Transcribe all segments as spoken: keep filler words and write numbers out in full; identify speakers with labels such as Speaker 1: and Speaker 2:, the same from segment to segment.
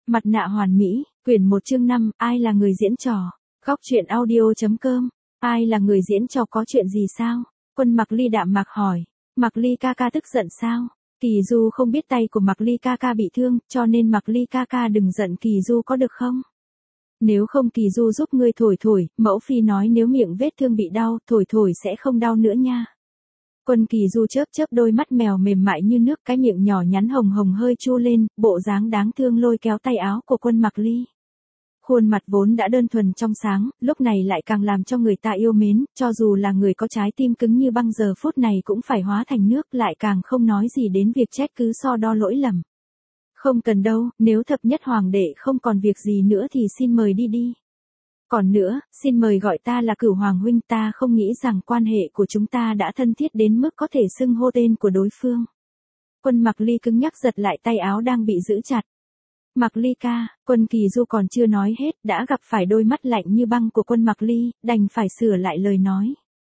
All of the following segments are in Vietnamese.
Speaker 1: Mặt nạ hoàn mỹ, quyển một chương năm, ai là người diễn trò? Góc truyện audio.com. Ai là người diễn trò, có chuyện gì sao? Quân Mạc Ly đạm mạc hỏi. Mạc Ly ca ca tức giận sao? Kỳ Du không biết tay của Mạc Ly ca ca bị thương, cho nên Mạc Ly ca ca đừng giận Kỳ Du có được không? Nếu không Kỳ Du giúp ngươi thổi thổi, mẫu phi nói nếu miệng vết thương bị đau, thổi thổi sẽ không đau nữa nha. Quân Kỳ Du chớp chớp đôi mắt mèo mềm mại như nước, cái miệng nhỏ nhắn hồng hồng hơi chu lên, bộ dáng đáng thương lôi kéo tay áo của Quân Mạc Ly. Khuôn mặt vốn đã đơn thuần trong sáng, lúc này lại càng làm cho người ta yêu mến, cho dù là người có trái tim cứng như băng giờ phút này cũng phải hóa thành nước, lại càng không nói gì đến việc trách cứ so đo lỗi lầm. Không cần đâu, nếu thập nhất hoàng đệ không còn việc gì nữa thì xin mời đi đi. Còn nữa, xin mời gọi ta là Cửu Hoàng huynh, ta không nghĩ rằng quan hệ của chúng ta đã thân thiết đến mức có thể xưng hô tên của đối phương. Quân Mạc Ly cứng nhắc giật lại tay áo đang bị giữ chặt. Mạc Ly ca, Quân Kỳ Du còn chưa nói hết, đã gặp phải đôi mắt lạnh như băng của Quân Mạc Ly, đành phải sửa lại lời nói.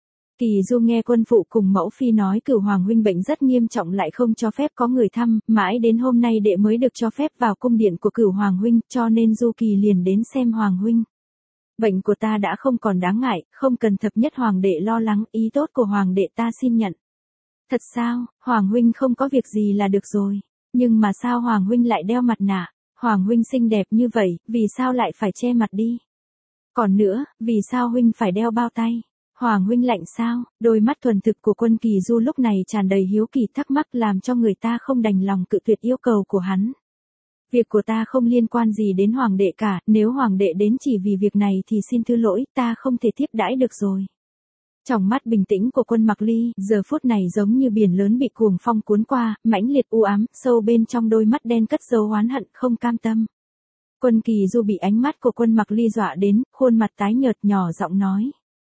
Speaker 1: Kỳ Du nghe quân phụ cùng mẫu phi nói Cửu Hoàng huynh bệnh rất nghiêm trọng lại không cho phép có người thăm, mãi đến hôm nay đệ mới được cho phép vào cung điện của Cửu Hoàng huynh, cho nên Du Kỳ liền đến xem Hoàng huynh. Bệnh của ta đã không còn đáng ngại, không cần thập nhất hoàng đệ lo lắng, ý tốt của hoàng đệ ta xin nhận. Thật sao, Hoàng huynh không có việc gì là được rồi, nhưng mà sao Hoàng huynh lại đeo mặt nạ? Hoàng huynh xinh đẹp như vậy, vì sao lại phải che mặt đi? Còn nữa, vì sao huynh phải đeo bao tay? Hoàng huynh lạnh sao? Đôi mắt thuần thực của Quân Kỳ Du lúc này tràn đầy hiếu kỳ thắc mắc làm cho người ta không đành lòng cự tuyệt yêu cầu của hắn. Việc của ta không liên quan gì đến hoàng đệ cả, nếu hoàng đệ đến chỉ vì việc này thì xin thứ lỗi, ta không thể tiếp đãi được rồi. Trong mắt bình tĩnh của Quân Mạc Ly, giờ phút này giống như biển lớn bị cuồng phong cuốn qua, mãnh liệt u ám, sâu bên trong đôi mắt đen cất dấu oán hận, không cam tâm. Quân Kỳ Du bị ánh mắt của Quân Mạc Ly dọa đến, khuôn mặt tái nhợt nhỏ giọng nói.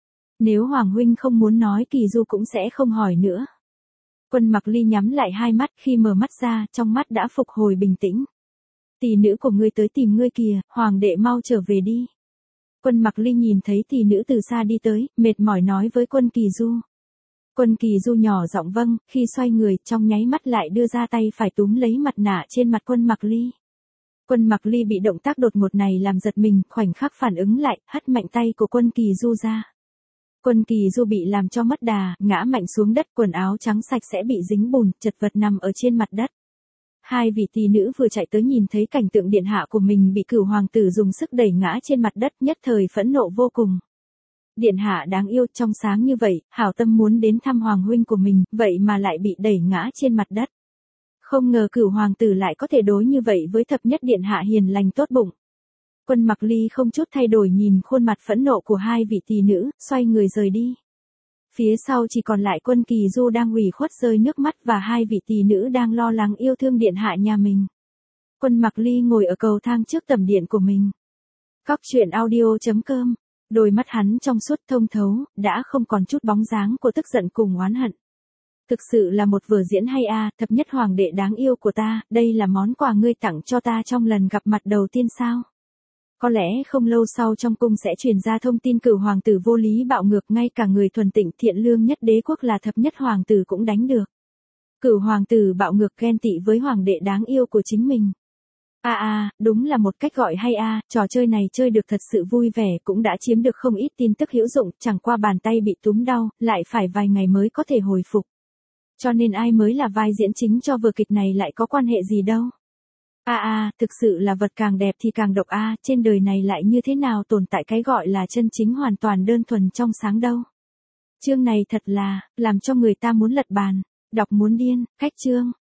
Speaker 1: Nếu Hoàng huynh không muốn nói Kỳ Du cũng sẽ không hỏi nữa. Quân Mạc Ly nhắm lại hai mắt, khi mở mắt ra, trong mắt đã phục hồi bình tĩnh. Tỷ nữ của ngươi tới tìm ngươi kìa, hoàng đệ mau trở về đi. Quân Mạc Ly nhìn thấy tỷ nữ từ xa đi tới, mệt mỏi nói với Quân Kỳ Du. Quân Kỳ Du nhỏ giọng vâng, khi xoay người, trong nháy mắt lại đưa ra tay phải túm lấy mặt nạ trên mặt Quân Mạc Ly. Quân Mạc Ly bị động tác đột ngột này làm giật mình, khoảnh khắc phản ứng lại, hất mạnh tay của Quân Kỳ Du ra. Quân Kỳ Du bị làm cho mất đà, ngã mạnh xuống đất, quần áo trắng sạch sẽ bị dính bùn, chật vật nằm ở trên mặt đất. Hai vị tỷ nữ vừa chạy tới nhìn thấy cảnh tượng điện hạ của mình bị Cửu hoàng tử dùng sức đẩy ngã trên mặt đất, nhất thời phẫn nộ vô cùng. Điện hạ đáng yêu, trong sáng như vậy, hảo tâm muốn đến thăm hoàng huynh của mình, vậy mà lại bị đẩy ngã trên mặt đất. Không ngờ Cửu hoàng tử lại có thể đối như vậy với thập nhất điện hạ hiền lành tốt bụng. Quân Mạc Ly không chút thay đổi nhìn khuôn mặt phẫn nộ của hai vị tỷ nữ, xoay người rời đi. Phía sau chỉ còn lại Quân Kỳ Du đang ủy khuất rơi nước mắt và hai vị tỷ nữ đang lo lắng yêu thương điện hạ nhà mình. Quân Mạc Ly ngồi ở cầu thang trước tầm điện của mình. Góc truyện audio.com. Đôi mắt hắn trong suốt thông thấu, đã không còn chút bóng dáng của tức giận cùng oán hận. Thực sự là một vở diễn hay a, à, thập nhất hoàng đệ đáng yêu của ta, đây là món quà ngươi tặng cho ta trong lần gặp mặt đầu tiên sao? Có lẽ không lâu sau trong cung sẽ truyền ra thông tin Cửu hoàng tử vô lý bạo ngược, ngay cả người thuần tịnh thiện lương nhất đế quốc là thập nhất hoàng tử cũng đánh được. Cửu hoàng tử bạo ngược ghen tị với hoàng đệ đáng yêu của chính mình. A à, a, à, đúng là một cách gọi hay a, à, trò chơi này chơi được thật sự vui vẻ, cũng đã chiếm được không ít tin tức hữu dụng, chẳng qua bàn tay bị túm đau, lại phải vài ngày mới có thể hồi phục. Cho nên ai mới là vai diễn chính cho vở kịch này lại có quan hệ gì đâu. A à, a, à, thực sự là vật càng đẹp thì càng độc a, à, trên đời này lại như thế nào tồn tại cái gọi là chân chính hoàn toàn đơn thuần trong sáng đâu. Chương này thật là, làm cho người ta muốn lật bàn, đọc muốn điên, cách chương.